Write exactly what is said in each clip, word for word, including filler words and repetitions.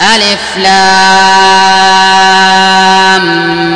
ألف لام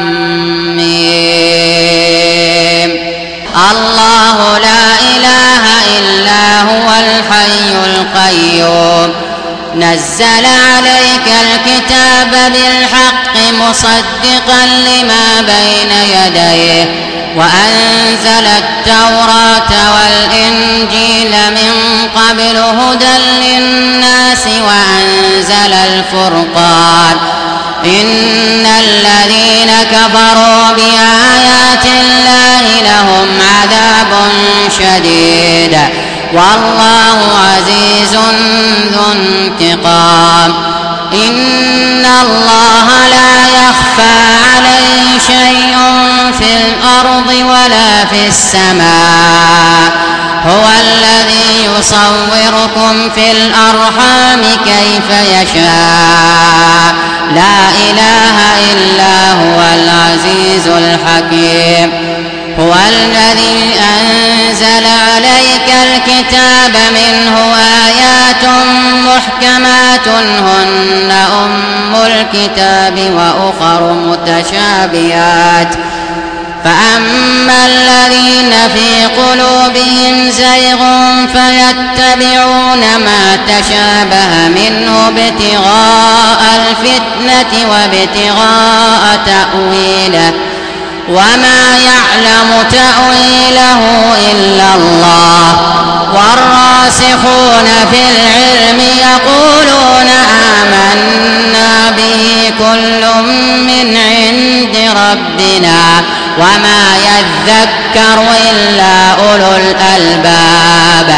ميم. الله لا إله إلا هو الحي القيوم نزل عليك الكتاب بالحق مصدقا لما بين يديه وأنزل التوراة والإنجيل من قبل هدى للناس وأنزل الفرقان إن الذين كفروا بآيات الله لهم عذاب شديد والله عزيز ذو انتقام. إن الله لا يخفى عليه شيء في الأرض ولا في السماء هو الذي يصوركم في الأرحام كيف يشاء لا إله إلا هو العزيز الحكيم. هو الذي أنزل عليك الكتاب منه آيات محكمات هن أم الكتاب وأخر متشابهات فأما الذين في قلوبهم زيغ فيتبعون ما تشابه منه ابتغاء الفتنة وابتغاء تأويله وما يعلم تأويله إلا الله والراسخون في العلم يقولون آمنا به كل من عند ربنا وما يذكر إلا أولو الألباب.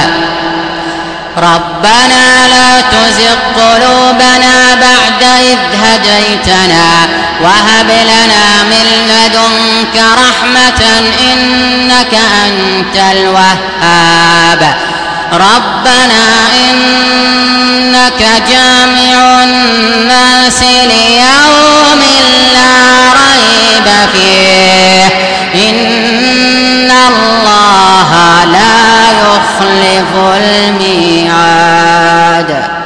ربنا لا تزغ قلوبنا بعد إذ هديتنا وهب لنا من لدنك رحمة إنك أنت الوهاب. ربنا إنك جامع الناس ليوم لا ريب فيه إن الله لا يخلف الميعاد.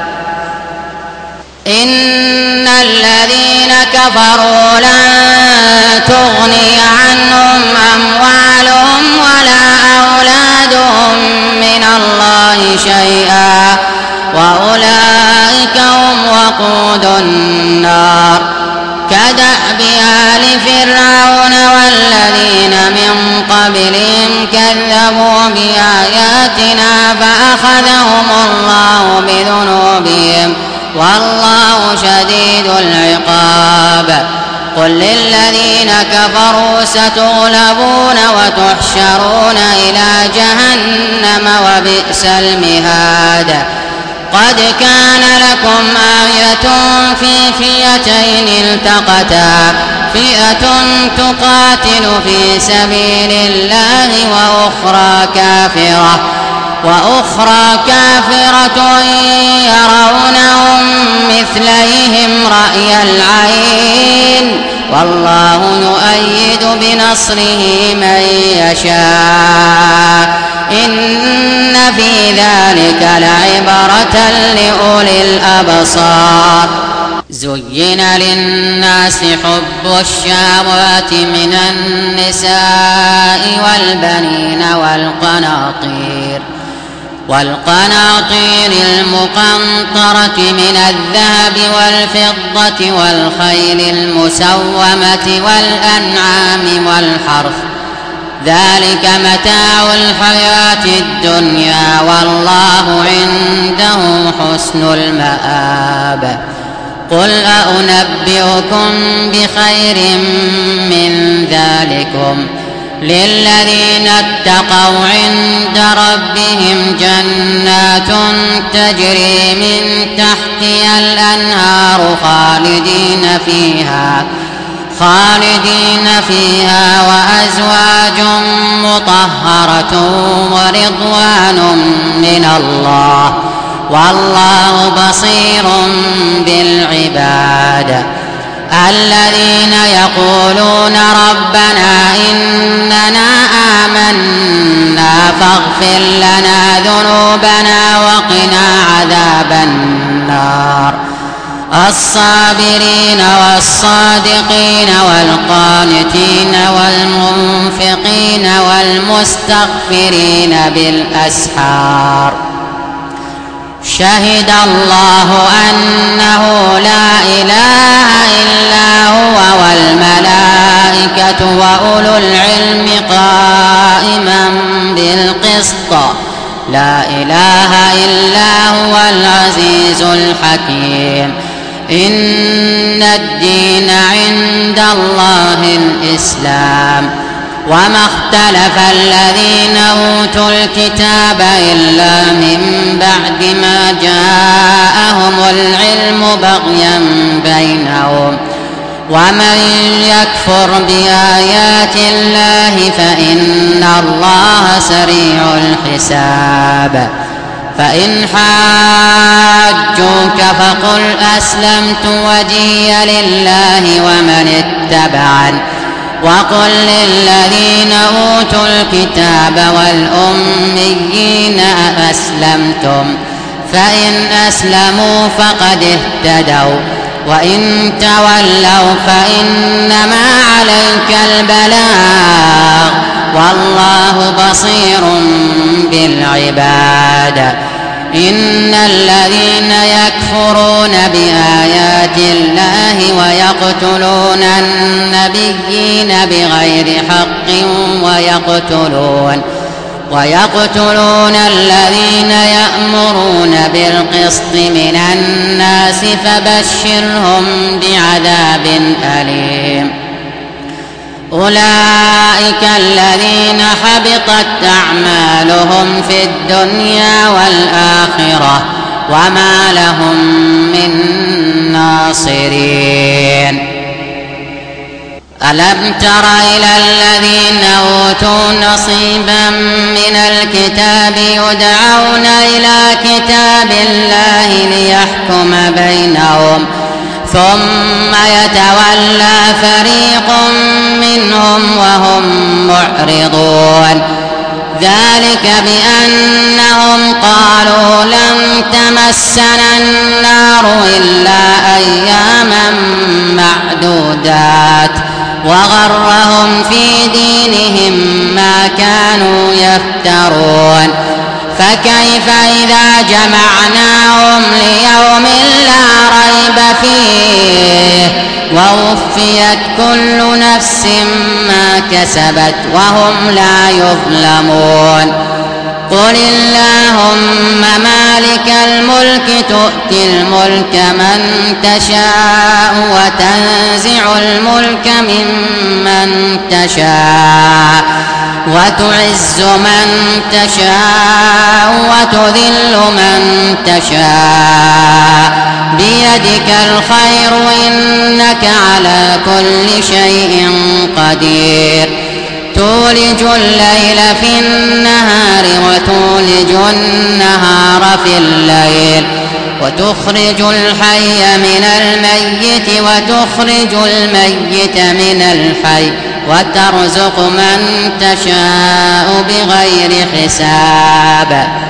إن الذين كفروا لن تغني عنهم أموالهم ولا أولادهم من الله شيئا وأولئك هم وقود النار كدأب آل فرعون والذين من قبلهم كذبوا بآياتنا فأخذهم الله بذنوبهم والله شديد العقاب. قل للذين كفروا ستغلبون وتحشرون إلى جهنم وبئس المهاد. قد كان لكم آية في فئتين التقتا فئة تقاتل في سبيل الله وأخرى كافرة وأخرى كافرة يرونهم مثليهم رأي العين والله يؤيد بنصره من يشاء إن في ذلك لعبرة لأولي الأبصار. زين للناس حب الشهوات من النساء والبنين والقناطير والقناطير المقنطرة من الذهب والفضة والخيل المسومة والأنعام والحرث ذلك متاع الحياة الدنيا والله عنده حسن المآب. قل أنبئكم بخير من ذلكم للذين اتقوا عند ربهم جنات تجري من تحتها الأنهار خالدين فيها خالدين فيها وأزواج مطهرة ورضوان من الله والله بصير بالعباد. الذين يقولون ربنا إننا آمنا فاغفر لنا ذنوبنا وقنا عذاب النار. الصابرين والصادقين والقانتين والمنفقين والمستغفرين بالأسحار شهد الله أنه لا إله إلا هو والملائكة وأولو العلم قائما بالقسط لا إله إلا هو العزيز الحكيم إن الدين عند الله الإسلام وما اختلف الذين أوتوا الكتاب إلا من بعد ما جاءهم العلم بغيا بينهم ومن يكفر بآيات الله فإن الله سريع الحساب فإن حاجوك فقل أسلمت وجهي لله ومن اتبعني وقل للذين أوتوا الكتاب والأميين أسلمتم فإن أسلموا فقد اهتدوا وإن تولوا فإنما عليك البلاغ والله بصير بالعباد إن الذين يكفرون بآيات الله ويقتلون النبيين بغير حق ويقتلون ويقتلون الذين يأمرون بالقسط من الناس فبشرهم بعذاب أليم أولئك الذين حبطت أعمالهم في الدنيا والآخرة وما لهم من ناصرين ألم تر إلى الذين أوتوا نصيبا من الكتاب يدعون إلى كتاب الله ليحكم بينهم ثم يتولى فريق منهم وهم معرضون ذلك بأنهم قالوا لن تمسنا النار إلا أياما معدودات وغرهم في دينهم ما كانوا يفترون فكيف إذا جمعناهم ليوم لا ريب فيه ووفيت كل نفس ما كسبت وهم لا يظلمون قل اللهم مالك الملك تؤتي الملك من تشاء وتنزع الملك ممن تشاء وتعز من تشاء وتذل من تشاء بيدك الخير إنك على كل شيء قدير تولج الليل في النهار وتولج النهار في الليل وتخرج الحي من الميت وتخرج الميت من الحي وترزق من تشاء بغير حساب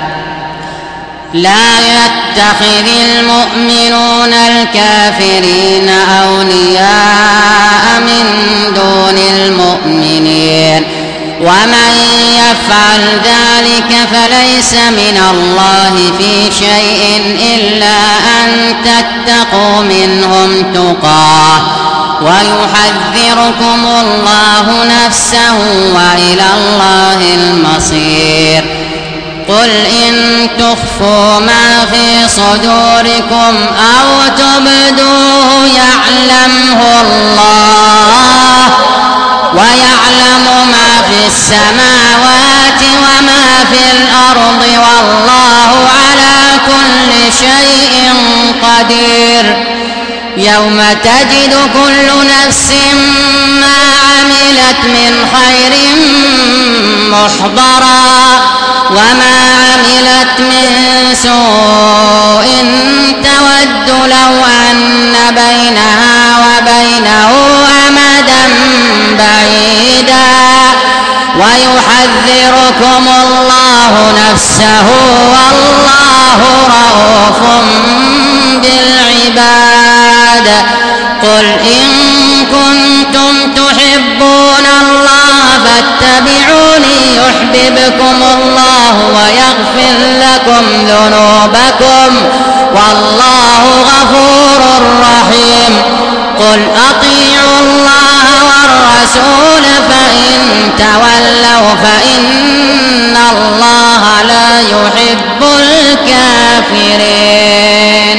لا يتخذ المؤمنون الكافرين أولياء من دون المؤمنين ومن يفعل ذلك فليس من الله في شيء إلا أن تتقوا منهم تقاه ويحذركم الله نفسه وإلى الله المصير قل إن تخفوا ما في صدوركم أو تبدوه يعلمه الله ويعلم ما في السماوات وما في الأرض والله على كل شيء قدير يوم تجد كل نفس ما عملت من خير محضرا وما عملت من سوء تود لو أن بينها وبينه أمدا بعيدا ويحذركم الله نفسه والله رؤوف بالعباد قل إن كنتم تحبون الله فاتبعوني يحببكم الله ويغفر لكم ذنوبكم والله غفور رحيم قل أطيعوا الله والرسول فإن تولوا فإن الله لا يحب الكافرين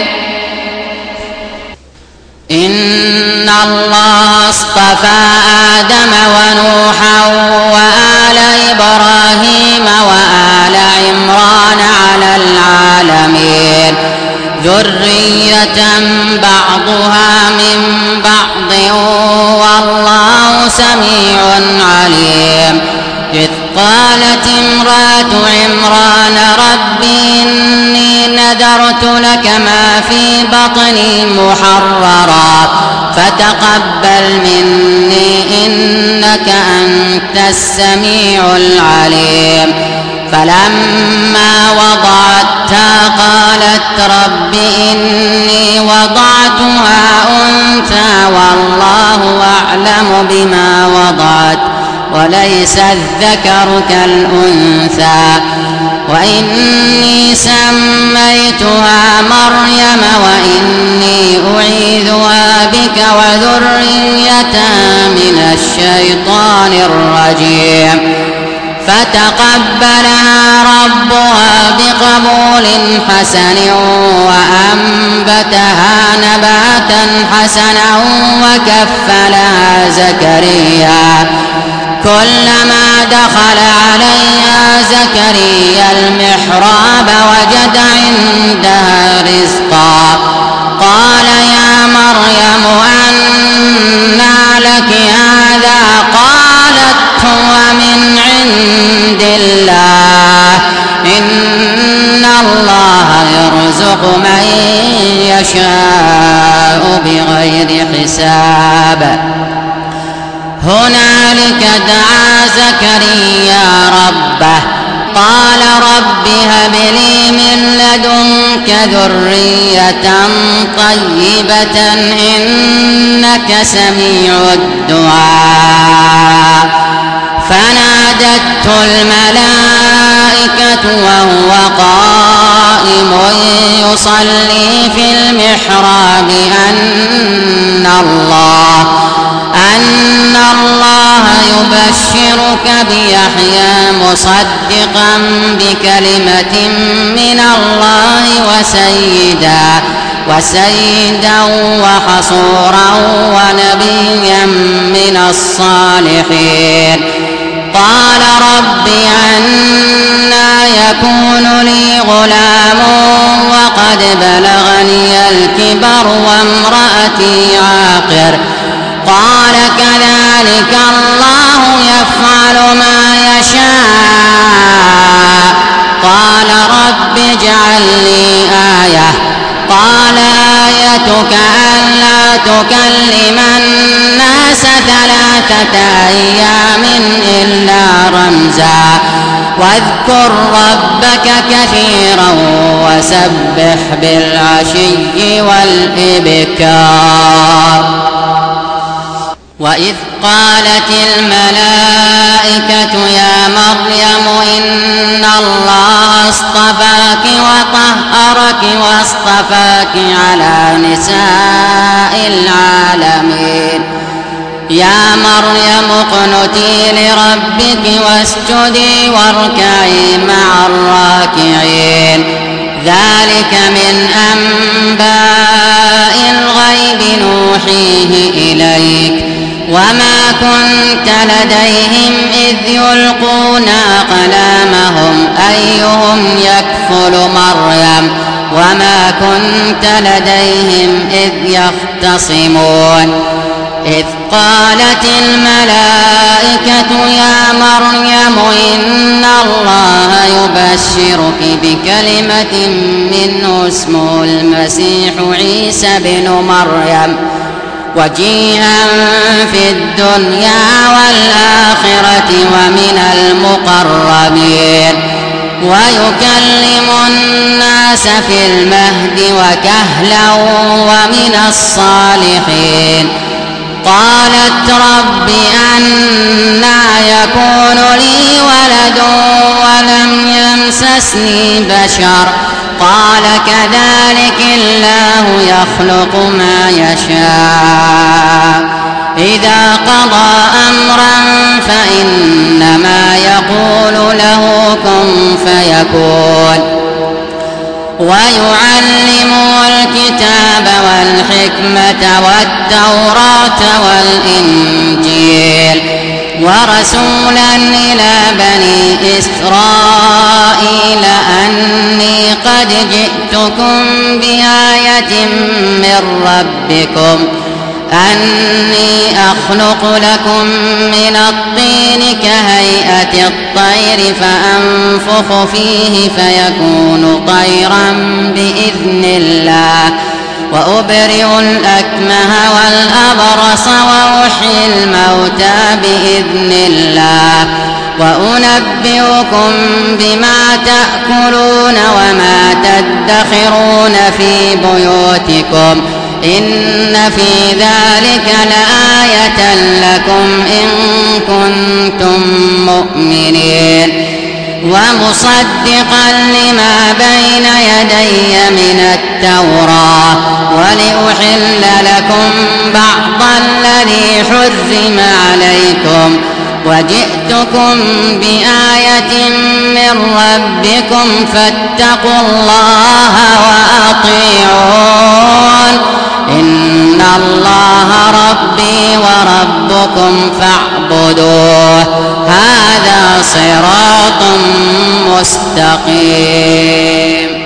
إن الله اصطفى آدم ونوحا وآل إبراهيم وآل عمران على العالمين ذرية بعضها من بعض والله سميع عليم إذ قالت امرأة عمران رب إني نذرت لك ما في بطني محررا فتقبل مني إنك أنت السميع العليم فلما وضعتها قالت رب إني وضعتها أنثى والله أعلم بما وضعت وليس الذكر كالأنثى وإني سميتها مريم وإني أعيذها بك وذريتها من الشيطان الرجيم فتقبلها ربها بقبول حسن وأنبتها نباتا حسنا وكفلها زكريا كلما دخل عليها زكريا المحراب وجد عندها رزقا قال يا مريم أنى لك هذا قالت هو من عند الله إن الله يرزق من يشاء بغير حساب هنالك دعا زكريا ربه قال رب هب لي من لدنك ذرية طيبة إنك سميع الدعاء فنادته الملائكة وهو قائم يصلي في المحراب أن الله أن الله يبشرك بيحيى مصدقا بكلمة من الله وسيدا وسيدا وحصورا ونبيا من الصالحين قال رب أنى يكون لي غلام وقد بلغني الكبر وامرأتي عاقر قال كذلك الله يفعل ما يشاء قال رب اجعل لي آية قال آيتك ألا تكلم الناس ثلاثة أيام إلا رمزا واذكر ربك كثيرا وسبح بالعشي والإبكار وإذ قالت الملائكة يا مريم إن الله اصطفاك وطهرك واصطفاك على نساء العالمين يا مريم اقنتي لربك واسجدي واركعي مع الراكعين ذلك من أنباء الغيب نوحيه إليك وما كنت لديهم إذ يلقون أقلامهم أيهم يكفل مريم وما كنت لديهم إذ يختصمون إذ قالت الملائكة يا مريم إن الله يبشرك بكلمة منه اسمه المسيح عيسى بن مريم وجيها في الدنيا والآخرة ومن المقربين ويكلم الناس في المهد وكهلا ومن الصالحين. قالت رب أنى يكون لي ولد ولم يمسسني بشر قال كذلك الله يخلق ما يشاء إذا قضى أمرا فإنما يقول له كن فيكون. ويعلمه الكتاب والحكمة والتوراة والإنجيل ورسولا إلى بني إسرائيل أني قد جئتكم بآية من ربكم أني أخلق لكم من الطين كهيئة الطير فأنفخ فيه فيكون طيرا بإذن الله وأبرئ الأكمه والأبرص وأحيي الموتى بإذن الله وأنبئكم بما تأكلون وما تدخرون في بيوتكم إن في ذلك لآية لكم إن كنتم مؤمنين. ومصدقا لما بين يدي من التوراة ولأحل لكم بعض الذي حرم عليكم وجئتكم بآية من ربكم فاتقوا الله وأطيعون إن الله ربي وربكم فاعبدوه هذا صراط مستقيم.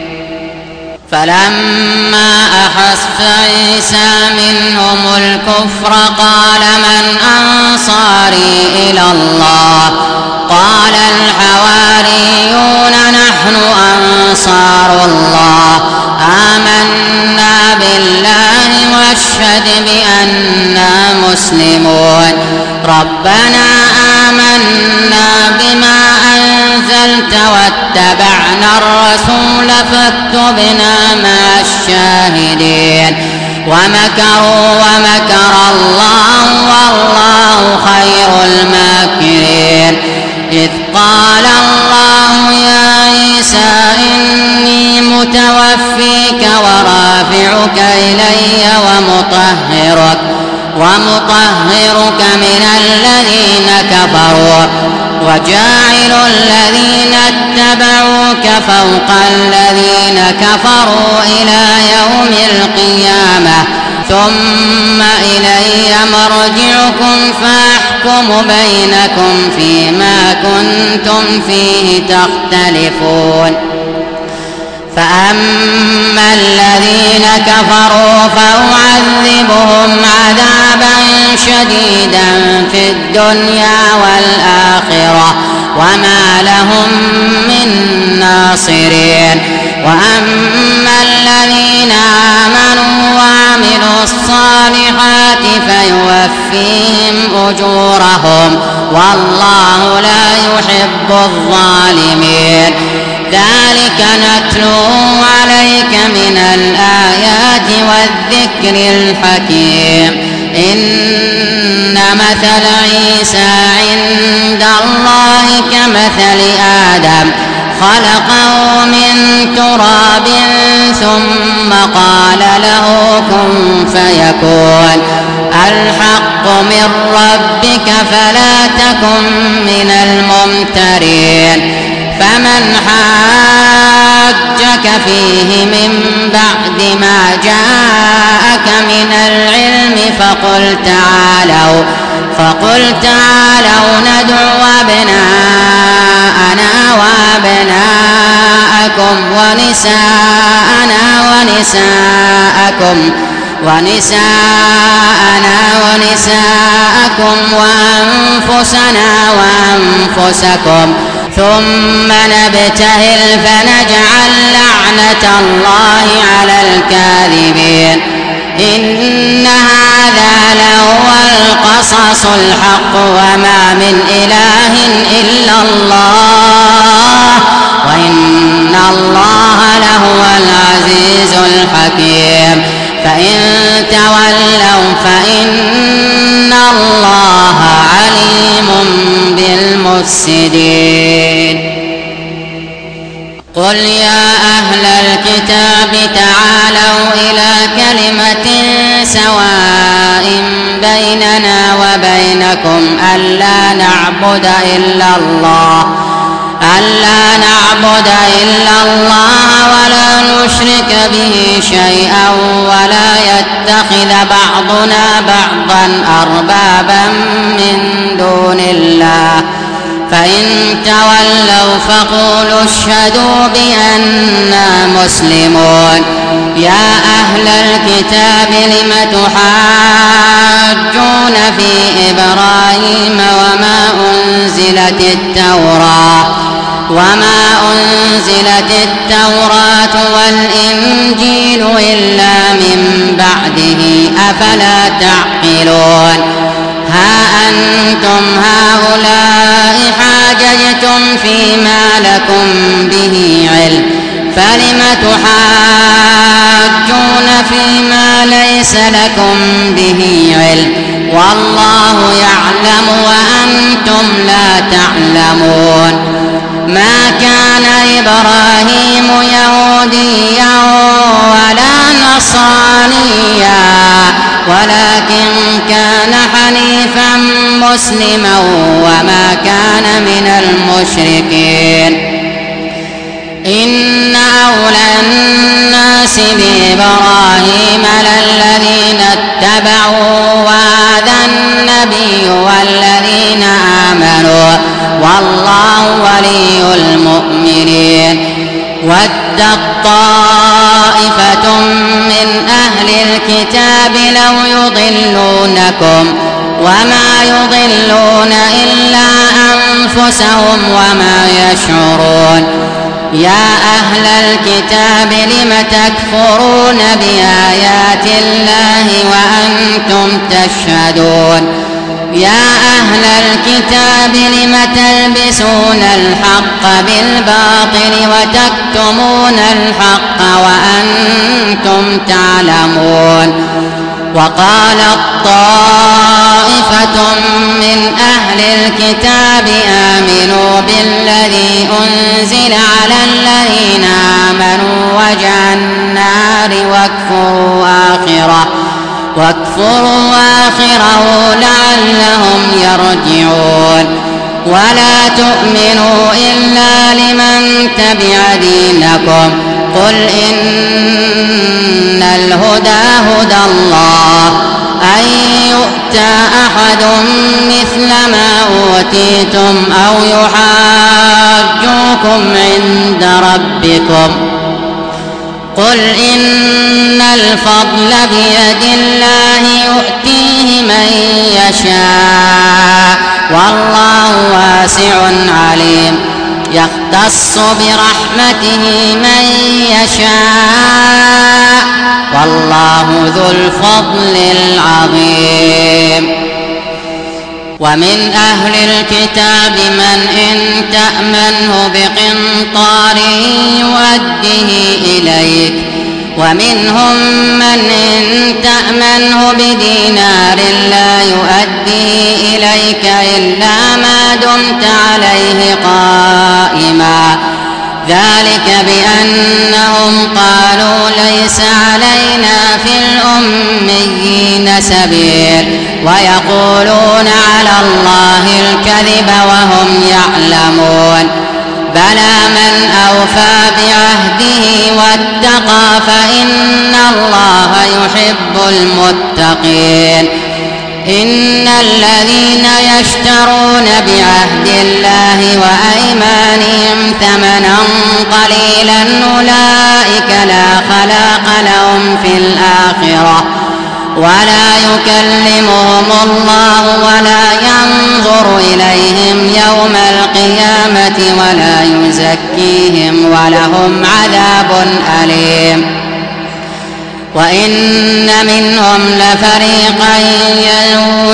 فلما أحس عيسى منهم الكفر قال من أنصاري إلى الله قال الحواريون نحن أنصار الله آمنا بالله واشهد بأننا مسلمون. ربنا آمنا بما أنزلت واتبعنا الرسول فاكتبنا مع الشاهدين. ومكروا ومكر الله والله خير الماكرين. إذ قال الله يا عيسى إني متوفيك ورافعك إلي ومطهرك ومطهرك من الذين كفروا وجاعل الذين اتبعوك فوق الذين كفروا إلى يوم القيامة ثم إلي مرجعكم فأحكم بينكم فيما كنتم فيه تختلفون. فأما الذين كفروا فأعذبهم عذابا شديدا في الدنيا والآخرة وما لهم من ناصرين. وأما الذين آمنوا وعملوا الصالحات فيوفيهم أجورهم والله لا يحب الظالمين. ذلك نتلوه عليك من الآيات والذكر الحكيم. إن مثل عيسى عند الله كمثل آدم خلقه من تراب ثم قال له كن فيكون. الحق من ربك فلا تكن من الممترين. فمن حاجك فيه من بعد ما جاءك من العلم فقل تعالوا فقل تعالوا ندعو أبناءنا وأبناءكم ونساءنا ونساءكم ونساءنا ونساءكم وأنفسنا وأنفسكم ثم نبتهل فنجعل لعنة الله على الكاذبين. إن هذا لهو القصص الحق وما من إله إلا الله الله لهو العزيز الحكيم فإن تولوا فإن الله عليم بالمفسدين. قل يا أهل الكتاب تعالوا إلى كلمة سواء بيننا وبينكم ألا نعبد إلا الله ألا نعبد إلا الله ولا نشرك به شيئا ولا يتخذ بعضنا بعضا أربابا من دون الله فإن تولوا فقولوا اشهدوا بأننا مسلمون. يا أهل الكتاب لم تحاجون في إبراهيم وما أنزلت التوراة وما أنزلت التوراة والإنجيل إلا من بعده أفلا تعقلون. ها أنتم هؤلاء حاججتم فيما لكم به علم فلم تحاجون فيما ليس لكم به علم والله يعلم وأنتم لا تعلمون. ما كان إبراهيم يهوديا ولا نصرانيا ولكن كان حنيفا مسلما وما كان من المشركين. إن أولى الناس بإبراهيم للذين اتبعوا وهذا النبي والذين آمنوا والله ولي المؤمنين. ودت طائفة من أهل الكتاب لو يضلونكم وما يضلون إلا أنفسهم وما يشعرون. يا أهل الكتاب لم تكفرون بآيات الله وأنتم تشهدون. يا أهل الكتاب لم تلبسون الحق بالباطل وتكتمون الحق وأنتم تعلمون. وقالت طائفة من أهل الكتاب آمنوا بالذي أنزل على الذين آمنوا وجه النار واكفروا آخره واكفروا آخره لعلهم يرجعون. ولا تؤمنوا إلا لمن تبع دينكم قل إن الهدى هدى الله أن يؤتى أحد مثل ما أوتيتم أو يحاجوكم عند ربكم قل إن الفضل بيد الله يؤتيه من يشاء والله واسع عليم. يختص برحمته من يشاء والله ذو الفضل العظيم. ومن أهل الكتاب من إن تأمنه بقنطار يؤديه إليك ومنهم من إن تأمنه بدينار لا يؤديه إليك إلا ما دمت عليه قائما ذلك بأنهم قالوا ليس علينا في الأميين سبيل ويقولون على الله الكذب وهم يعلمون. بلى من أوفى بعهده واتقى فإن الله يحب المتقين. إن الذين يشترون بعهد الله وأيمانهم ثمنا قليلا أولئك لا خلاق لهم في الآخرة ولا يكلمهم الله ولا ينظر إليهم يوم القيامة ولا يزكيهم ولهم عذاب أليم. وإن منهم لفريقا يلوون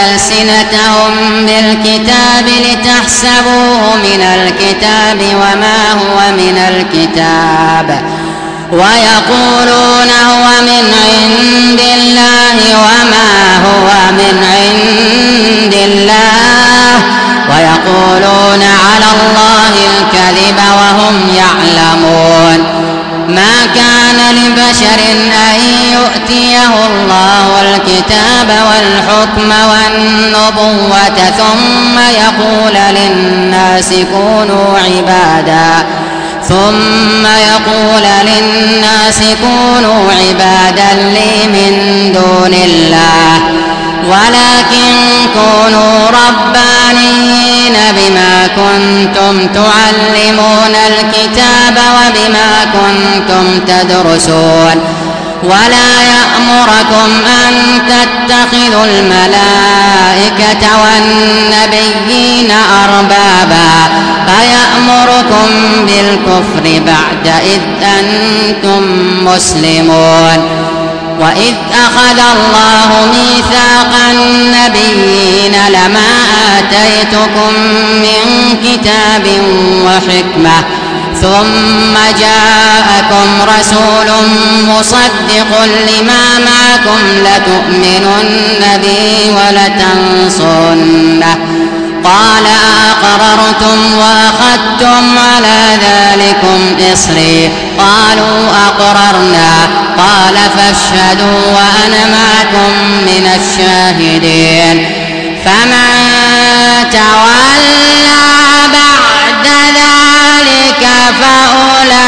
ألسنتهم بالكتاب لتحسبوه من الكتاب وما هو من الكتاب ويقولون هو من عند الله وما هو من عند الله ويقولون على الله الكذب وهم يعلمون. ما كان لبشر أن يؤتيه الله الكتاب والحكم والنبوة ثم يقول للناس كونوا عبادا ثم يقول للناس كونوا عبادا لي من دون الله ولكن كونوا ربانيين بما كنتم تعلمون الكتاب وبما كنتم تدرسون ولا يأمركم أن تتخذوا الملائكة والنبيين أربابا فيأمركم بالكفر بعد إذ أنتم مسلمون. وإذ أخذ الله ميثاق النبيين لما آتيتكم من كتاب وحكمة ثم جاءكم رسول مصدق لما معكم لتؤمنن به ولتنصرنه قال أقررتم وأخذتم على ذلكم إصري قالوا أقررنا قال فاشهدوا وأنا معكم من الشاهدين. فمن تولى بعد ذلك فأولئك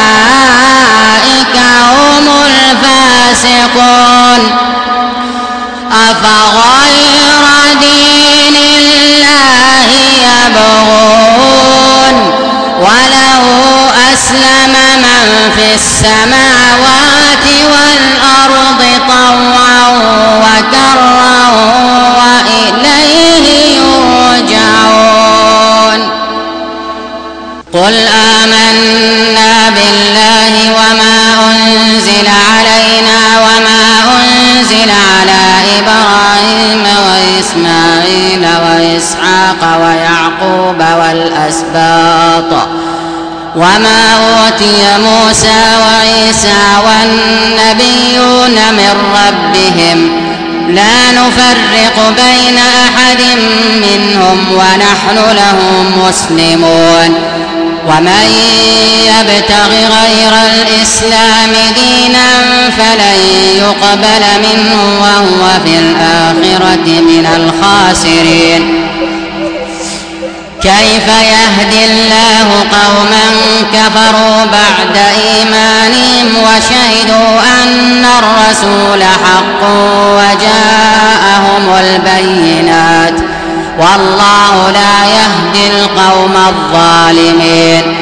هم الفاسقون. أفغير دين الله يبغون وله أسلم من في السماوات والأرض طوعا وكرها وإليه يرجعون. قل آمنا بالله وما أنزل علينا وما أنزل على إبراهيم وإسماعيل وإسحاق ويعقوب والأسباط وما أوتي موسى وعيسى والنبيون من ربهم لا نفرق بين أحد منهم ونحن له مسلمون. ومن يبتغ غير الإسلام دينا فلن يقبل منه وهو في الآخرة من الخاسرين. كيف يهدي الله قوما كفروا بعد إيمانهم وشهدوا أن الرسول حق وجاءهم البينات والله لا يهدي القوم الظالمين.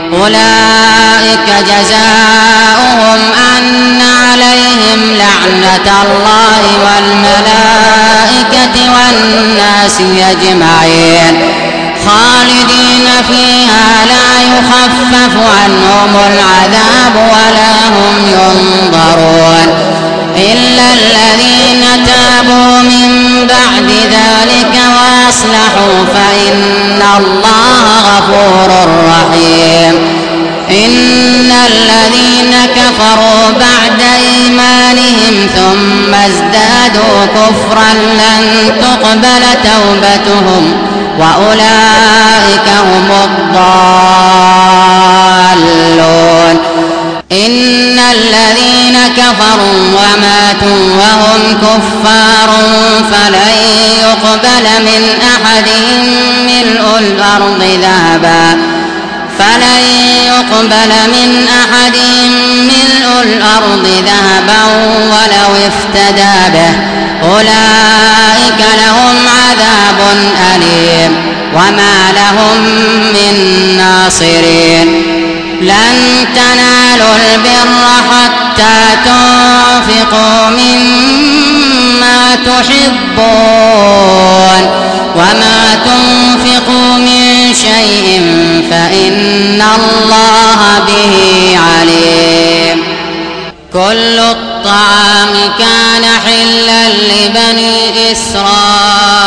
أولئك جزاؤهم أن عليهم لعنة الله والملائكة والناس أجمعين خالدين فيها لا يخفف عنهم العذاب ولا هم ينظرون إلا الذين تابوا من بعد ذلك وأصلحوا فإن الله غفور رحيم. إن الذين كفروا بعد إيمانهم ثم ازدادوا كفرا لن تقبل توبتهم وأولئك هم الضالون. إن الذين كفروا وماتوا وهم كفار فلن يقبل من أحدهم ملء الأرض ذهبا فلن يقبل من أحدهم ملء الأرض ذهبا ولو افتدى به أولئك لهم عذاب أليم وما لهم من ناصرين. لن تنالوا البر حتى تنفقوا مما تحبون وما تنفقوا من شيء فإن الله به عليم. كل الطعام كان حلا لبني إسرائيل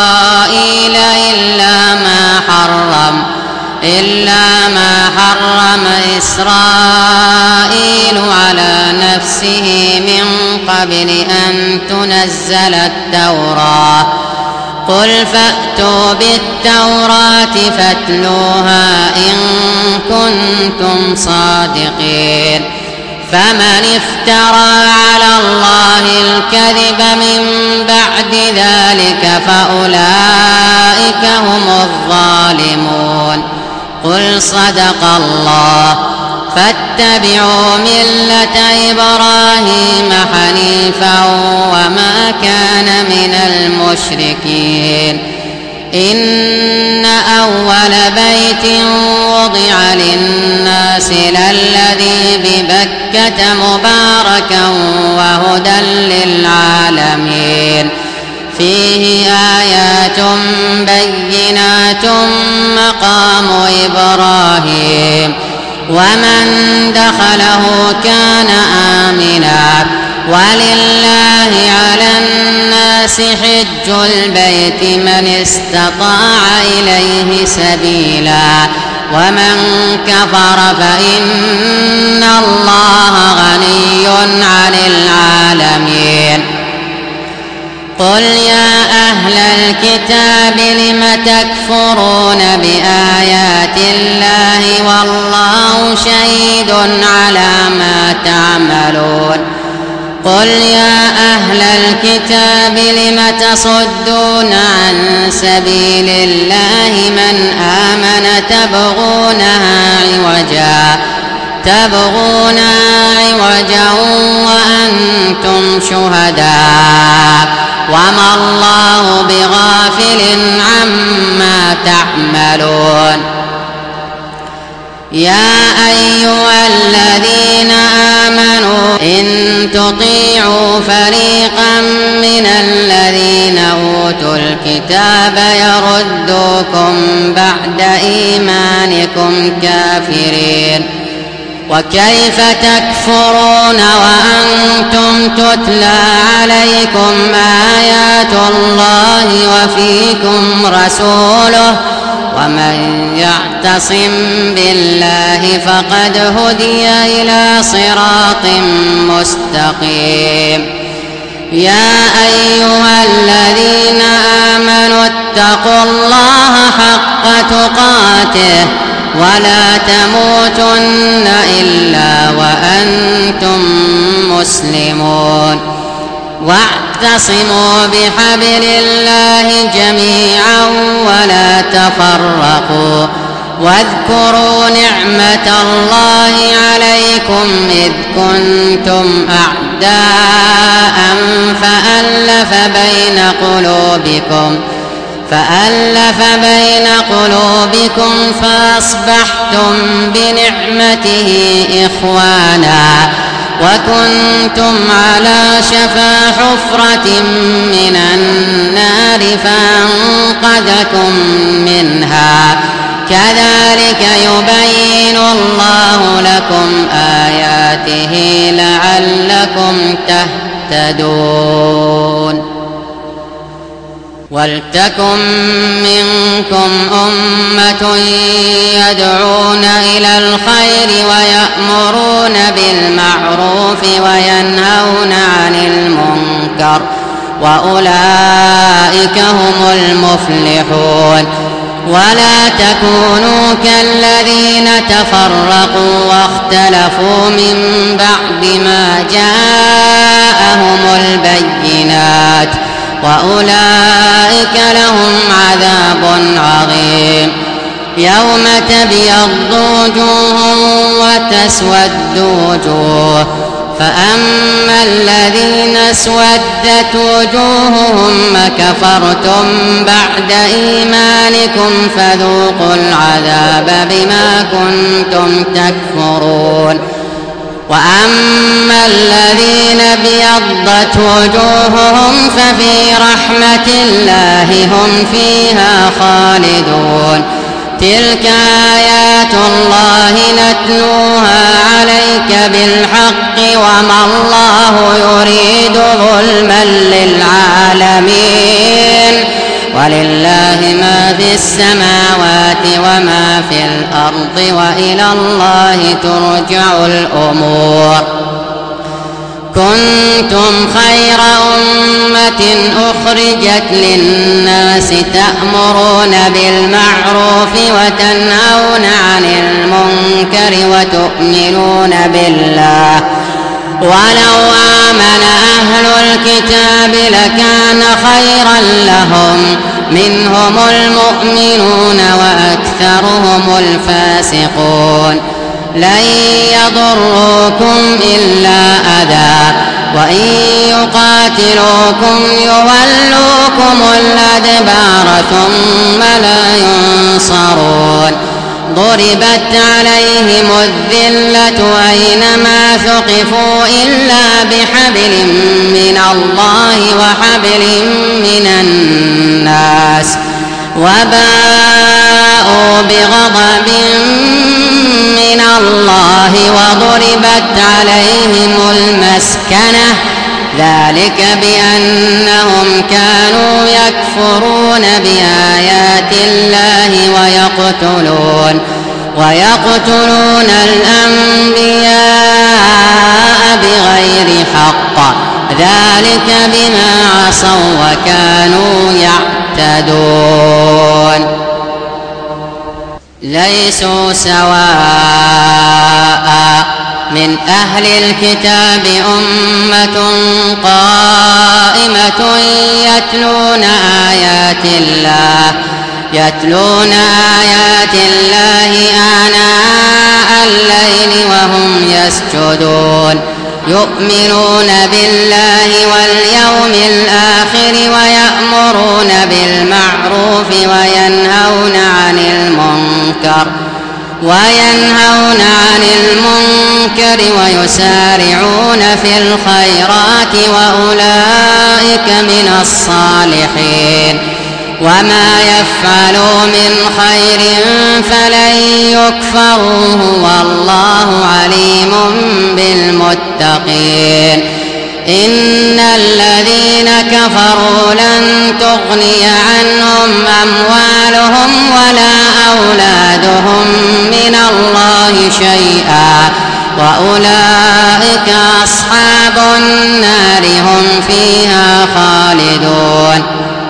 إلا ما حرم إسرائيل على نفسه من قبل أن تنزل التوراة قل فأتوا بالتوراة فاتلوها إن كنتم صادقين فمن افترى على الله الكذب من بعد ذلك فأولئك هم الظالمون قل صدق الله فاتبعوا ملة إبراهيم حنيفا وما كان من المشركين إن أول بيت وضع للناس للذي ببكة مباركا وهدى للعالمين فيه آيات بينات مقام إبراهيم ومن دخله كان آمنا ولله على الناس حج البيت من استطاع إليه سبيلا ومن كفر فإن الله غني عن العالمين قل يا أهل الكتاب لم تكفرون بآيات الله والله شهيد على ما تعملون قل يا أهل الكتاب لم تصدون عن سبيل الله من آمن تبغونها عوجا تبغونها عوجا وأنتم شهداء وما الله بغافل عما تعملون يا أيها الذين آمنوا إن تطيعوا فريقا من الذين أوتوا الكتاب يردوكم بعد إيمانكم كافرين وكيف تكفرون وأنتم تتلى عليكم آيات الله وفيكم رسوله ومن يعتصم بالله فقد هدي إلى صراط مستقيم يا أيها الذين آمنوا اتقوا الله حق تقاته ولا تموتن إلا وأنتم مسلمون واعتصموا بحبل الله جميعا ولا تفرقوا واذكروا نعمة الله عليكم إذ كنتم أعداء فألف بين قلوبكم فألف بين قلوبكم فأصبحتم بنعمته إخوانا وكنتم على شفا حفرة من النار فأنقذكم منها كذلك يبين الله لكم آياته لعلكم تهتدون ولتكن منكم أمة يدعون إلى الخير ويأمرون بالمعروف وينهون عن المنكر وأولئك هم المفلحون ولا تكونوا كالذين تفرقوا واختلفوا من بعد ما جاءهم البينات وأولئك لهم عذاب عظيم يوم تبيض وجوه وتسود وجوه فأما الذين اسودت وجوههم كفرتم بعد إيمانكم فذوقوا العذاب بما كنتم تكفرون وأما الذين ابيضت وجوههم ففي رحمة الله هم فيها خالدون تلك آيات الله نتلوها عليك بالحق وما الله يريد ظلما للعالمين ولله ما في السماوات وما في الأرض وإلى الله ترجع الأمور. كنتم خير أمة أخرجت للناس تأمرون بالمعروف وتنهون عن المنكر وتؤمنون بالله ولو آمن أهل الكتاب لكان خيرا لهم منهم المؤمنون وأكثرهم الفاسقون. لن يضروكم إلا أذى وإن يقاتلوكم يولوكم الأدبار ثم لا ينصرون. ضربت عليهم الذلة أينما ثقفوا إلا بحبل من الله وحبل من الناس وباءوا بغضب من الله وضربت عليهم المسكنة ذلك بأنهم كانوا يكفرون بآيات الله ويقتلون ويقتلون الأنبياء بغير حق ذلك بما عصوا وكانوا يعتدون. ليسوا سواء من أهل الكتاب أمة قائمة يتلون آيات الله يتلون آيات الله آناء الليل وهم يسجدون يؤمنون بالله واليوم الآخر ويأمرون بالمعروف وينهون عن المنكر وينهون عن المنكر ويسارعون في الخيرات وأولئك من الصالحين. وما يفعلوا من خير فلن يكفروه والله عليم بالمتقين. إن الذين كفروا لن تغني عنهم أموالهم ولا أولادهم من الله شيئا وأولئك أصحاب النار هم فيها خالدون.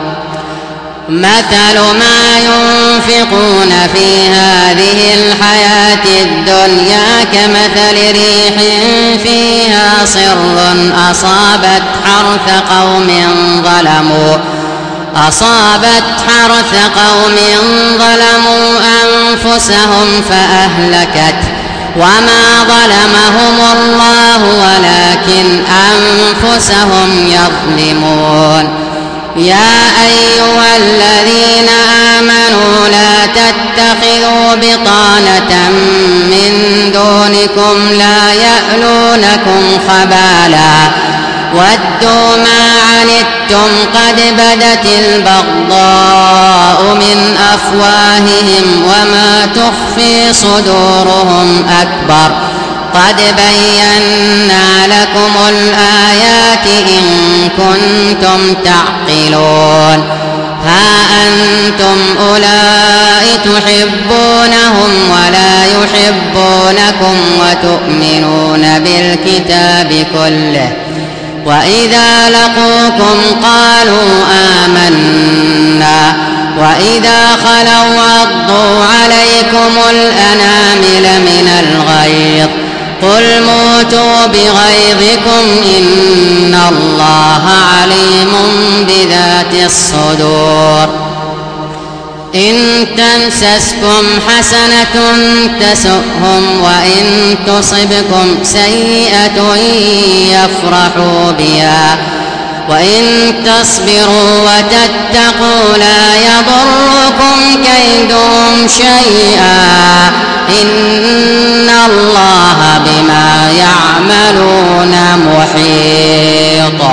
مثل ما ينفقون في هذه الحياة الدنيا كمثل ريح فيها صر أصابت حرث قوم ظلموا أصابت حرث قوم ظلموا أنفسهم فأهلكت وما ظلمهم الله ولكن أنفسهم يظلمون. يا أيها الذين آمنوا لا تتخذوا بطانة من دونكم لا يألونكم خبالا ودوا ما عنتم قد بدت البغضاء من أفواههم وما تخفي صدورهم أكبر قد بينا لكم الآيات إن كنتم تعقلون. ها أنتم أولئك تحبونهم ولا يحبونكم وتؤمنون بالكتاب كله وإذا لقوكم قالوا آمنا وإذا خلوا عضوا عليكم الأنامل من الغيظ قل موتوا بغيظكم إن الله عليم بذات الصدور. إن تمسسكم حسنة تسؤهم وإن تصبكم سيئة يفرحوا بها وإن تصبروا وتتقوا لا يضركم كيدهم شيئا إن الله بما يعملون محيط.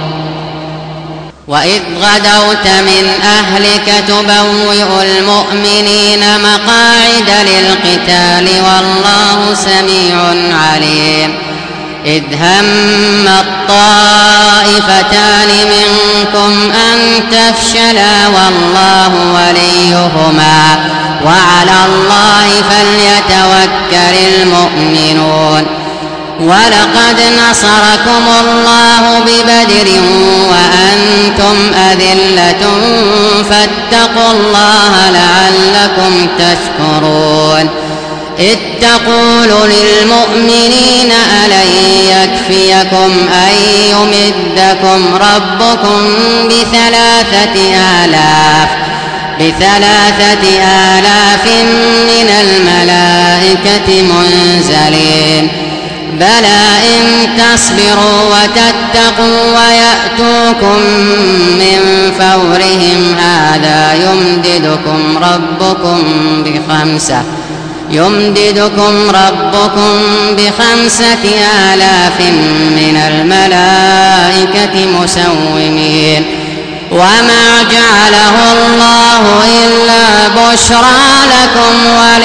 وإذ غدوت من أهلك تبوئ المؤمنين مقاعد للقتال والله سميع عليم. إذ هم الطائفتان منكم أن تفشلا والله وليهما وعلى الله فليتوكل المؤمنون. ولقد نصركم الله ببدر وأنتم أذلة فاتقوا الله لعلكم تشكرون. إذ تقول للمؤمنين ألن يكفيكم أن يمدكم ربكم بثلاثة آلاف بثلاثة آلاف من الملائكة منزلين بلى إن تصبروا وتتقوا ويأتوكم من فورهم هذا يمددكم ربكم بخمسة يمددكم ربكم بخمسة آلاف من الملائكة مسومين. وما جعله الله إلا بشرى لكم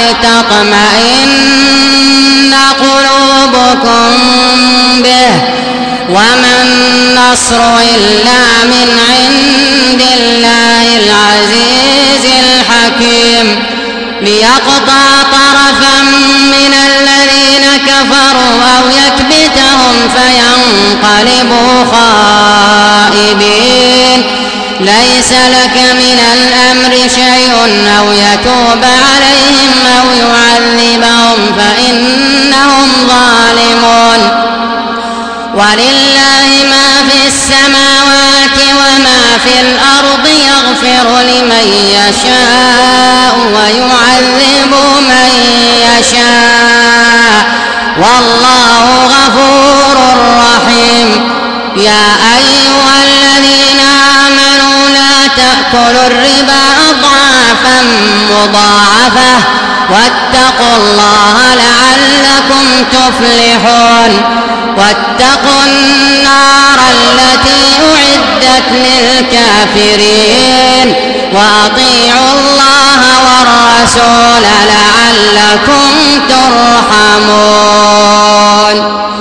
ولتطمئن قلوبكم به وما النصر إلا من عند الله العزيز الحكيم ليقطع طرفا من الذين كفروا أو يكبتهم فينقلبوا خائبين. ليس لك من الأمر شيء أو يتوب عليهم أو يعذبهم فإنهم ظالمون. ولله ما في السماوات وما في الأرض يغفر لمن يشاء ويعذب من يشاء والله غفور رحيم. يا أيها الذين آمنوا لا تأكلوا الربا أضعافا مضاعفة واتقوا الله لعلكم تفلحون. واتقوا النار التي أعدت للكافرين وأطيعوا الله والرسول لعلكم ترحمون.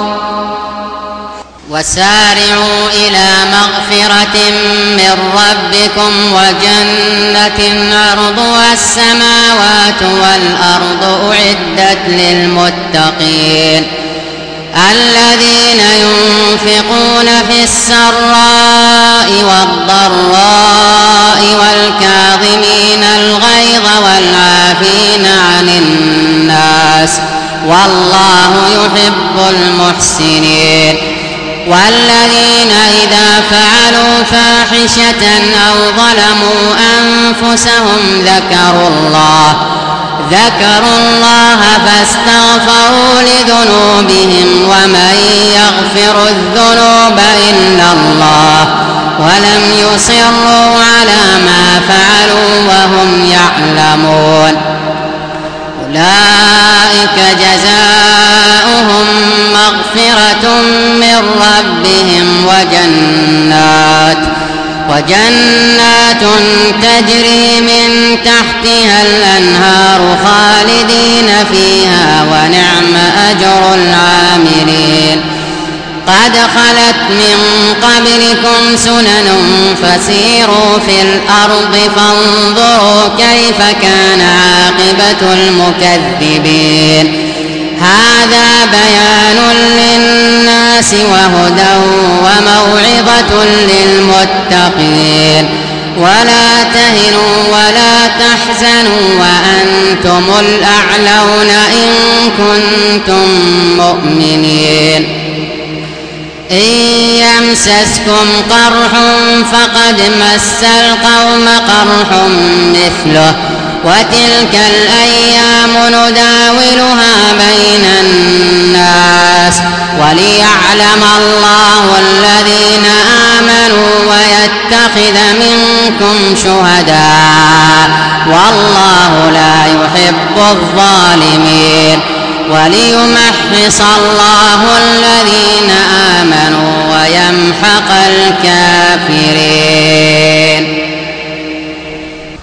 وسارعوا إلى مغفرة من ربكم وجنة عرضها السماوات والأرض أعدت للمتقين الذين ينفقون في السراء والضراء والكاظمين الغيظ والعافين عن الناس والله يحب المحسنين. والذين إذا فعلوا فاحشة أو ظلموا أنفسهم ذكروا الله ذكروا الله فاستغفروا لذنوبهم ومن يغفر الذنوب إلا الله ولم يصروا على ما فعلوا وهم يعلمون. أولئك جزاؤهم مغفرة من ربهم وجنات وجنات تجري من تحتها الأنهار خالدين فيها ونعم أجر العاملين. قد خلت من قبلكم سنن فسيروا في الأرض فانظروا كيف كان عاقبة المكذبين. هذا بيان للناس وهدى وموعظة للمتقين. ولا تهنوا ولا تحزنوا وأنتم الأعلون إن كنتم مؤمنين. إن يمسسكم قرح فقد مس القوم قرح مثله وتلك الأيام نداولها بين الناس وليعلم الله الذين آمنوا ويتخذ منكم شهداء والله لا يحب الظالمين. وليمحص الله الذين آمنوا ويمحق الكافرين.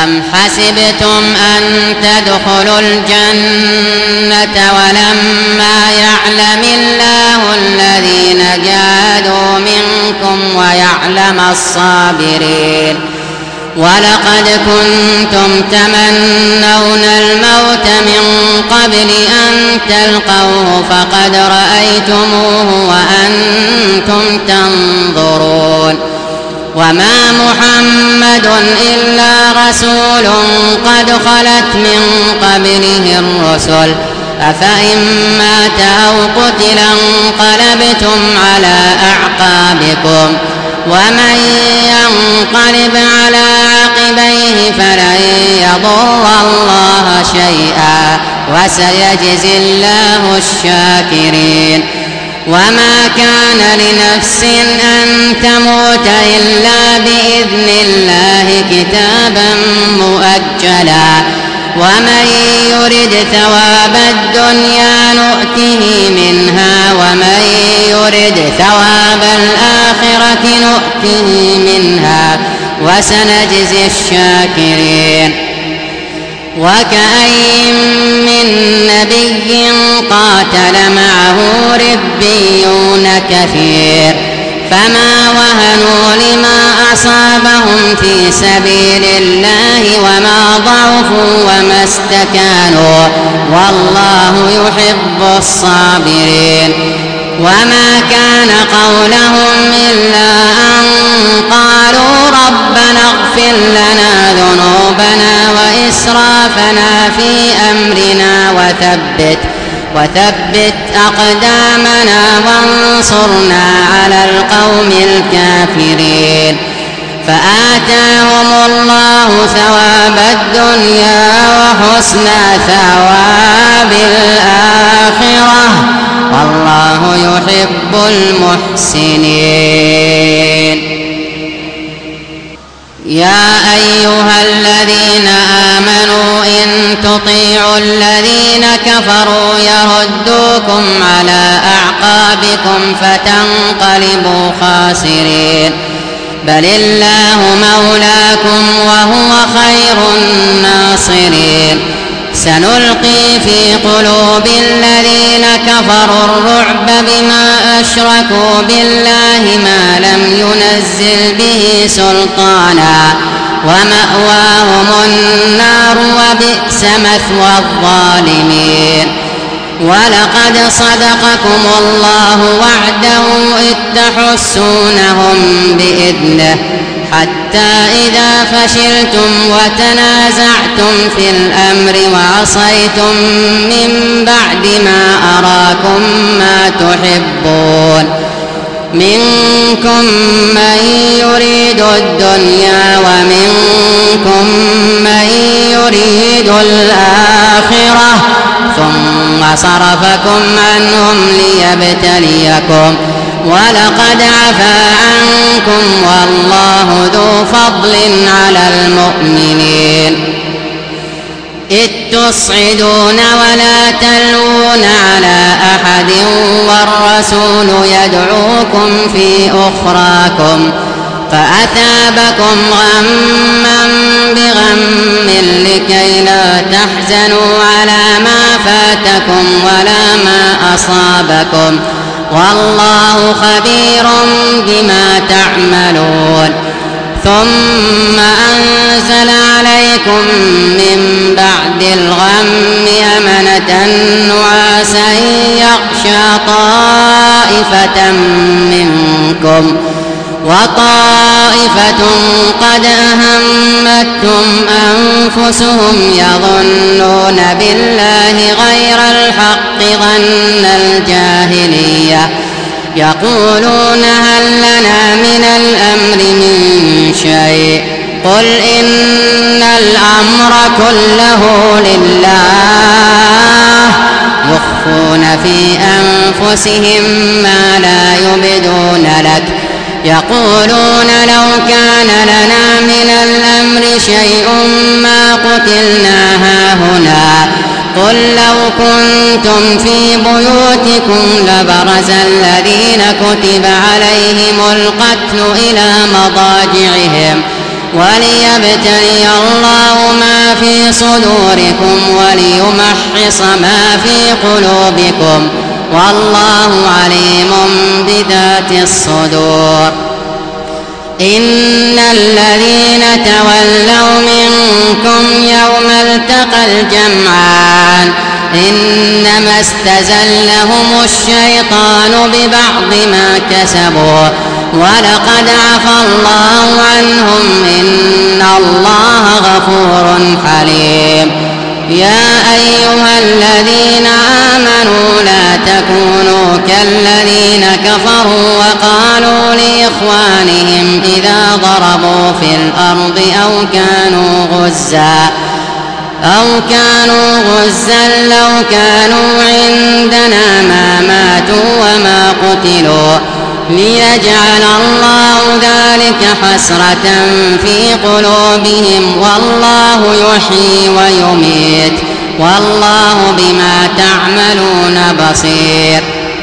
أم حسبتم أن تدخلوا الجنة ولما يعلم الله الذين جاهدوا منكم ويعلم الصابرين ولقد كنتم تمنون الموت من قبل أن تلقوه فقد رأيتموه وأنتم تنظرون وما محمد إلا رسول قد خلت من قبله الرسل أفإن مات أو قتل انقلبتم على أعقابكم ومن ينقلب على عقبيه فلن يضر الله شيئا وسيجزي الله الشاكرين وما كان لنفس أن تموت إلا بإذن الله كتابا مؤجلا ومن يرد ثواب الدنيا نؤته منها ومن يرد ثواب الآخرة نؤته منها وسنجزي الشاكرين وكأين من نبي قاتل معه ربيون كثير فما وهنوا لما أصابهم في سبيل الله وما ضعفوا وما استكانوا والله يحب الصابرين وما كان قولهم إلا أن قالوا ربنا اغفر لنا ذنوبنا وإسرافنا في أمرنا وثبت وثبت أقدامنا وانصرنا على القوم الكافرين فآتاهم الله ثواب الدنيا وحسن ثواب الآخرة والله يحب المحسنين يا أيها الذين آمنوا إن تطيعوا الذين كفروا يردوكم على أعقابكم فتنقلبوا خاسرين بل الله مولاكم وهو خير الناصرين سنلقي في قلوب الذين كفروا الرعب بما أشركوا بالله ما لم ينزل به سلطانا ومأواهم النار وبئس مثوى الظالمين ولقد صدقكم الله وعده إذ تحسونهم بإذنه حتى إذا فشلتم وتنازعتم في الأمر وعصيتم من بعد ما أراكم ما تحبون منكم من يريد الدنيا ومنكم من يريد الآخرة ثم صرفكم عنهم ليبتليكم ولقد عفا عنكم والله ذو فضل على المؤمنين إذ تصعدون ولا تلوون على أحد والرسول يدعوكم في أخراكم فأثابكم غما بغم لكي لا تحزنوا على ما فاتكم ولا ما أصابكم والله خبير بما تعملون ثم أنزل عليكم من بعد الغم أمنة نعاسا يغشى طائفة منكم وطائفة قد أهمتهم أنفسهم يظنون بالله غير الحق ظن الجاهلية يقولون هل لنا من الأمر من شيء قل إن الأمر كله لله يخفون في أنفسهم ما لا يبدون لك يقولون لو كان لنا من الأمر شيء ما قتلنا هاهنا قل لو كنتم في بيوتكم لبرز الذين كتب عليهم القتل إلى مضاجعهم وليبتلي الله ما في صدوركم وليمحص ما في قلوبكم والله عليم بذات الصدور. إن الذين تولوا منكم يوم التقى الجمعان إنما استزلهم الشيطان ببعض ما كسبوا ولقد عفى الله عنهم إن الله غفور حليم. يا أيها الذين آمنوا لا تكونوا كالذين كفروا وقالوا لإخوانهم إذا ضربوا في الأرض أو كانوا غزا أو كانوا غزا لو كانوا عندنا ما ماتوا وما قتلوا ليجعل الله ذلك حسرة في قلوبهم والله يحيي ويميت والله بما تعملون بصير.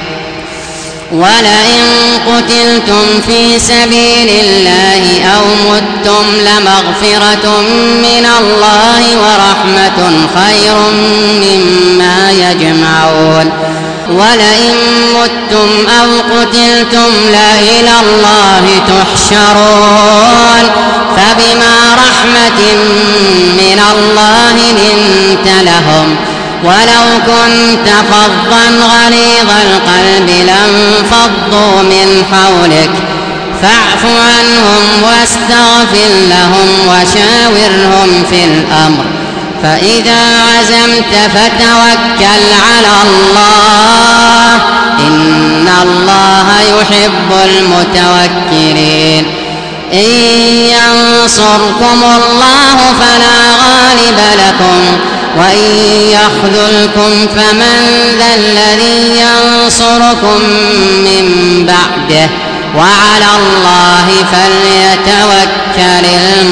ولئن قتلتم في سبيل الله أو متم لمغفرة من الله ورحمة خير مما يجمعون. ولئن متم أو قتلتم لإلى الله تحشرون فبما رحمة من الله لنت لهم ولو كنت فظا غليظ القلب لانفضوا من حولك فاعف عنهم واستغفر لهم وشاورهم في الأمر فإذا عزمت فتوكل على الله إن الله يحب المتوكلين. إن ينصركم الله فلا غالب لكم وإن يخذلكم فمن ذا الذي ينصركم من بعده وعلى الله فليتوكل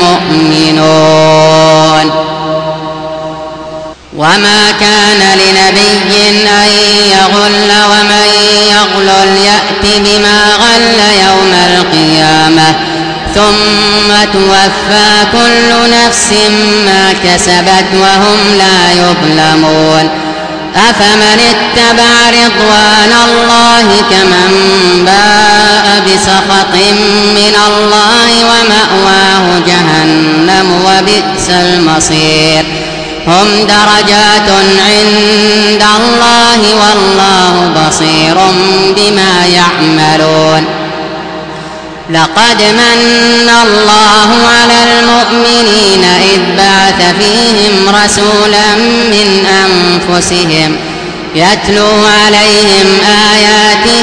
المؤمنون. وما كان لنبي أن يغل ومن يغلل يأت بما غل يوم القيامة ثم توفى كل نفس ما كسبت وهم لا يظلمون. أفمن اتبع رضوان الله كمن باء بسخط من الله ومأواه جهنم وبئس المصير. هم درجات عند الله والله بصير بما يعملون. لقد من الله على المؤمنين إذ بعث فيهم رسولا من أنفسهم يتلو عليهم آياته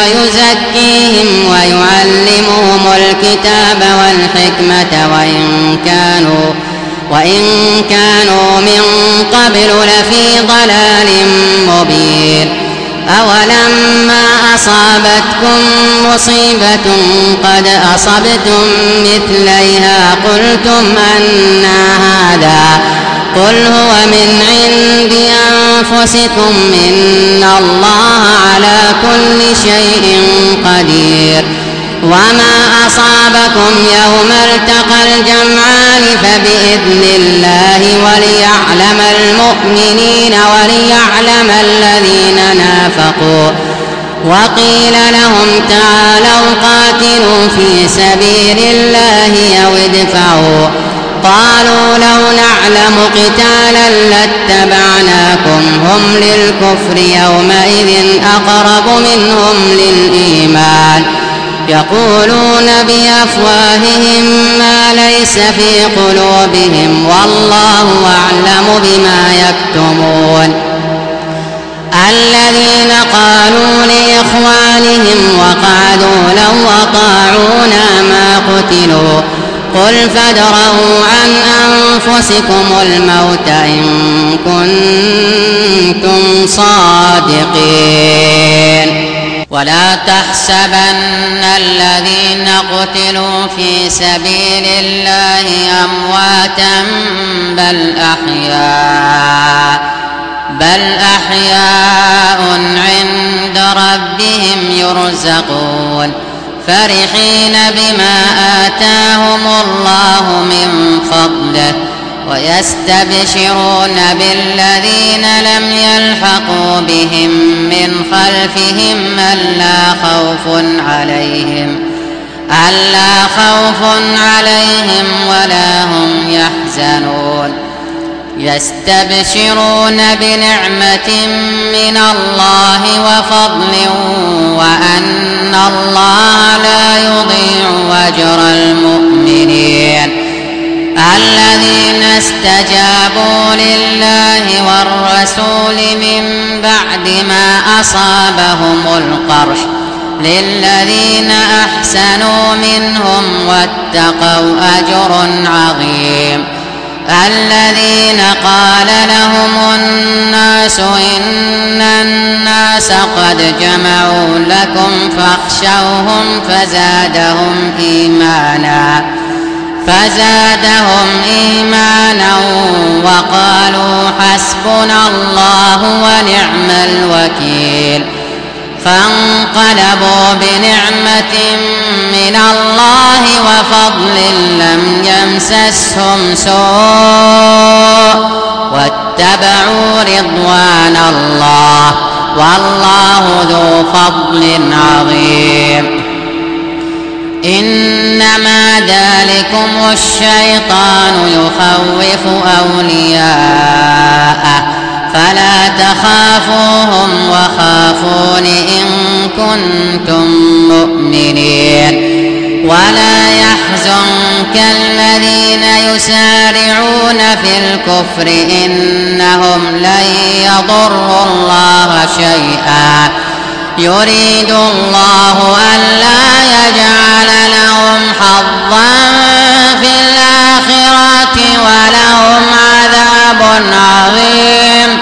ويزكيهم ويعلمهم الكتاب والحكمة وإن كانوا وإن كانوا من قبل لفي ضلال مبين. أولما أصابتكم مصيبة قد أصبتم مثليها قلتم أنى هذا قل هو من عند أنفسكم إن الله على كل شيء قدير. وما أصابكم يوم التقى الجمعان فبإذن الله وليعلم المؤمنين وليعلم الذين نافقوا. وقيل لهم تعالوا قاتلوا في سبيل الله أو ادفعوا قالوا لو نعلم قتالا لاتبعناكم هم للكفر يومئذ أقرب منهم للإيمان يقولون بأفواههم ما ليس في قلوبهم والله أعلم بما يكتمون. الذين قالوا لإخوانهم وقعدوا لو أطاعونا ما قتلوا قل فادرءوا عن أنفسكم الموت إن كنتم صادقين. ولا تحسبن الذين قتلوا في سبيل الله أمواتا بل أحياء بل أحياء عند ربهم يرزقون فرحين بما آتاهم الله من فضله ويستبشرون بالذين لم يلحقوا بهم من خلفهم ألا خوف عليهم ألا خوف عليهم ولا هم يحزنون يستبشرون بنعمة من الله وفضل وأن الله لا يضيع أجر المؤمنين الذين استجابوا لله والرسول من بعد ما أصابهم القرح للذين أحسنوا منهم واتقوا أجر عظيم الذين قال لهم الناس إن الناس قد جمعوا لكم فاخشوهم فزادهم إيمانا فزادهم إيمانا وقالوا حسبنا الله ونعم الوكيل فانقلبوا بنعمة من الله وفضل لم يمسسهم سوء واتبعوا رضوان الله والله ذو فضل عظيم إنما ذلكم الشيطان يخوف أولياءه فلا تخافوهم وخافون إن كنتم مؤمنين ولا يحزنك الذين يسارعون في الكفر إنهم لن يضروا الله شيئا يريد الله ألا يجعل لهم حظا في الآخرة ولهم عذاب عظيم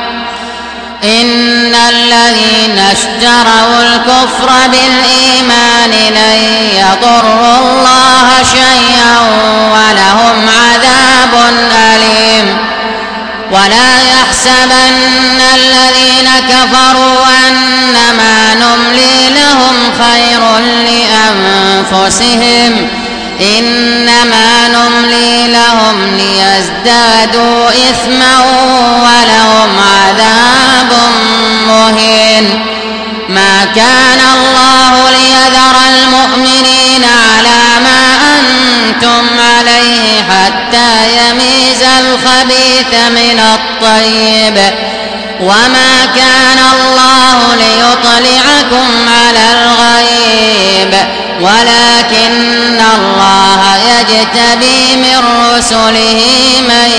إن الذين اشتروا الكفر بالإيمان لن يضروا الله شيئا ولهم عذاب أليم ولا يحسبن الذين كفروا أنما نملي لهم خير لأنفسهم إنما نملي لهم ليزدادوا إثما ولهم عذاب مهين ما كان الله ليذر المؤمنين على ما أنتم عليه حتى يميز الخبيث من الطيب وما كان الله ليطلعكم على الغيب ولكن الله يجتبي من رسله من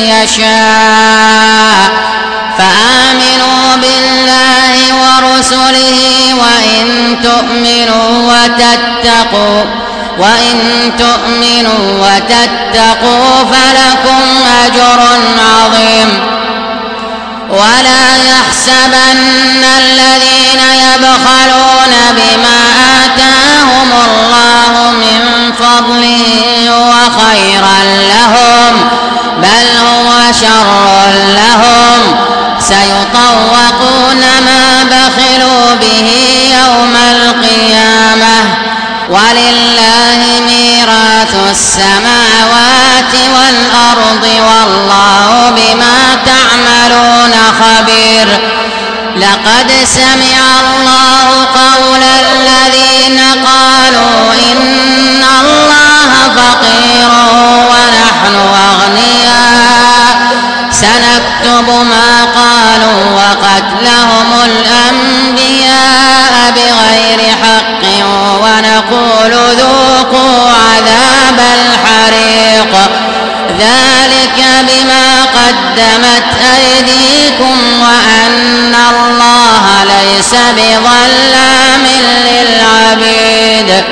يشاء فآمنوا بالله ورسله وإن تؤمنوا وتتقوا وإن تؤمنوا وتتقوا فلكم أجر عظيم ولا يحسبن الذين يبخلون بما آتاهم الله من فضله هو خيرا لهم بل هو شر لهم سيطوقون ما بخلوا به يوم القيامة ولله ميراث السماوات والأرض والله بما تعملون خبير لقد سمع الله قول الذين قالوا إن الله فقير ونحن أغنياء سنكتب ما قالوا وقتلهم الأنبياء بغير حق ونقول ذوقوا عذاب الحريق ذلك بما قدمت أيديكم وأن الله ليس بظلام للعبيد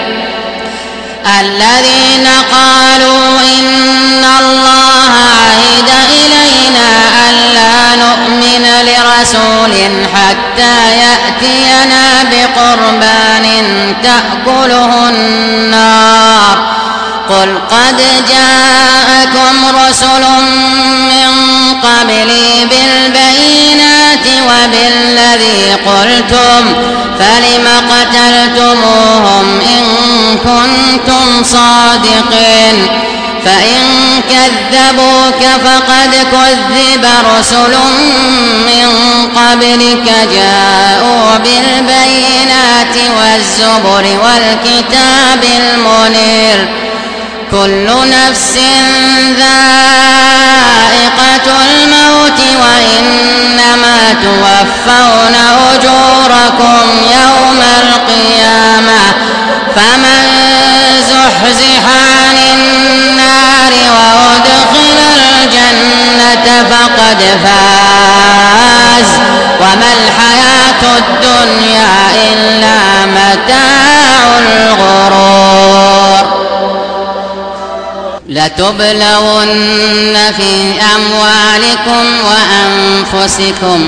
الذين قالوا إن الله عهد إلينا ألا نؤمن لرسول حتى يأتينا بقربان تأكله النار قل قد جاءكم رسل من قبلي بالبينات وبالذي قلتم فلم قتلتموهم إن كنتم صادقين فإن كذبوك فقد كذب رسل من قبلك جاءوا بالبينات والزبر والكتاب المنير كل نفس ذائقة الموت وإنما توفون أجوركم يوم القيامة فمن زحزح عن النار وأدخل الجنة فقد فاز وما الحياة الدنيا إلا متاع الغرور لتبلون في أموالكم وأنفسكم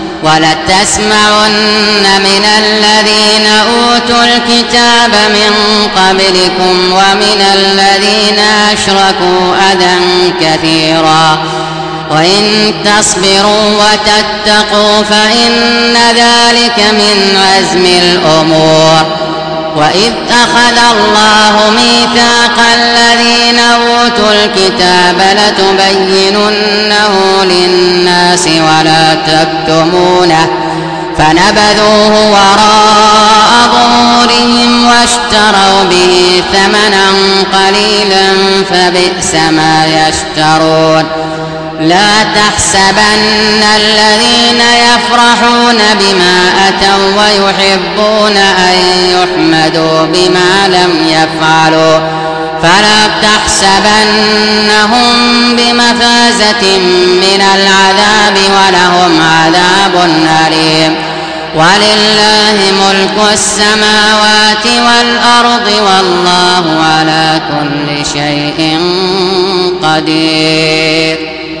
ولتسمعن من الذين أوتوا الكتاب من قبلكم ومن الذين أشركوا أذى كثيرا وإن تصبروا وتتقوا فإن ذلك من عزم الأمور وإذ أخذ الله ميثاق الذين أوتوا الكتاب لتبيننه للناس ولا تكتمونه فنبذوه وراء ظهورهم واشتروا به ثمنا قليلا فبئس ما يشترون لا تحسبن الذين يفرحون بما أتوا ويحبون أن يحمدوا بما لم يفعلوا فلا تحسبنهم بمفازة من العذاب ولهم عذاب أليم ولله ملك السماوات والأرض والله على كل شيء قدير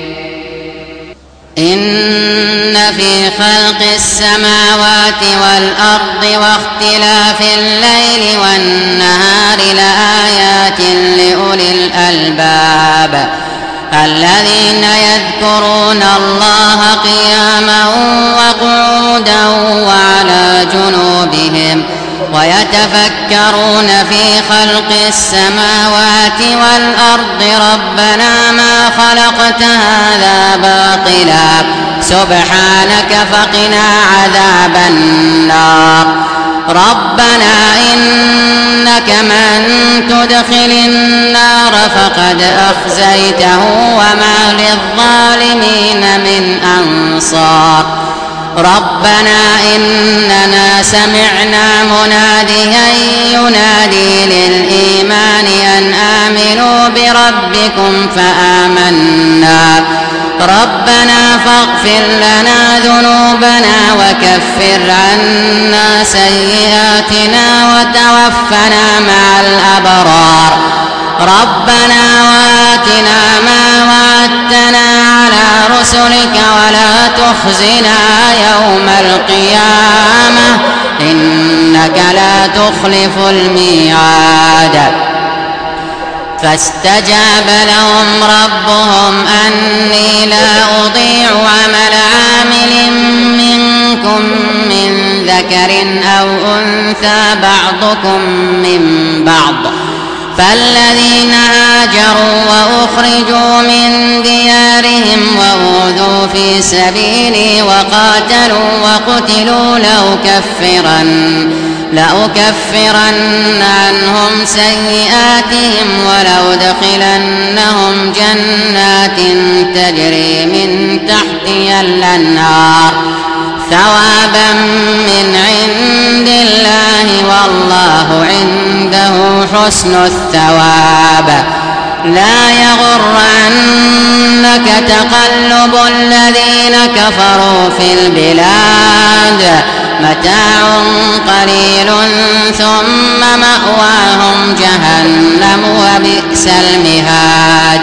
إن في خلق السماوات والأرض واختلاف الليل والنهار لآيات لأولي الألباب الذين يذكرون الله قياما وقعودا وعلى جنوبهم ويتفكرون في خلق السماوات والأرض ربنا ما خلقت هذا باطلا سبحانك فقنا عذاب النار ربنا إنك من تدخل النار فقد أخزيته وما للظالمين من أنصار ربنا إننا سمعنا مناديا ينادي للإيمان أن آمنوا بربكم فآمنا ربنا فاغفر لنا ذنوبنا وكفر عنا سيئاتنا وتوفنا مع الأبرار ربنا وآتنا ما وعدتنا على رسلك ولا تخزنا يوم القيامة إنك لا تخلف الميعاد فاستجاب لهم ربهم أني لا أضيع عمل عامل منكم من ذكر أو أنثى بعضكم من بعض فالذين هاجروا وأخرجوا من ديارهم وأوذوا في سبيلي وقاتلوا وقتلوا لأكفرن لأكفرن عنهم سيئاتهم ولأدخلنهم جنات تجري من تحتها الأنهار ثوابا من عند الله والله عنده حسن الثواب لا يغرنك تقلب الذين كفروا في البلاد متاع قليل ثم مأواهم جهنم وبئس المهاد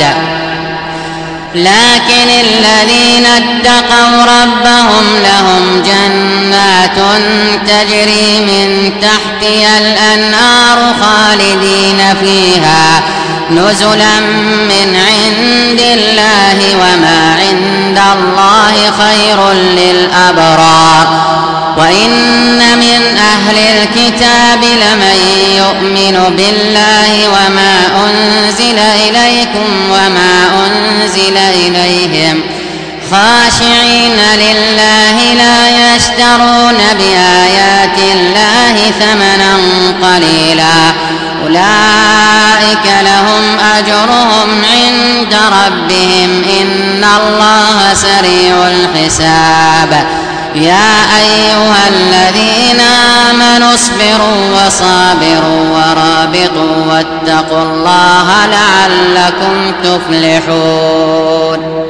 لكن الذين اتقوا ربهم لهم جنات تجري من تحتها الأنهار خالدين فيها نزلا من عند الله وما عند الله خير للأبرار وإن من أهل الكتاب لمن يؤمن بالله وما أنزل إليك إليكم وما أنزل إليهم خاشعين لله لا يشترون بآيات الله ثمنا قليلا أولئك لهم أجرهم عند ربهم إن الله سريع الحساب يا أيها الذين آمنوا اصبروا وصابروا ورابطوا واتقوا الله لعلكم تفلحون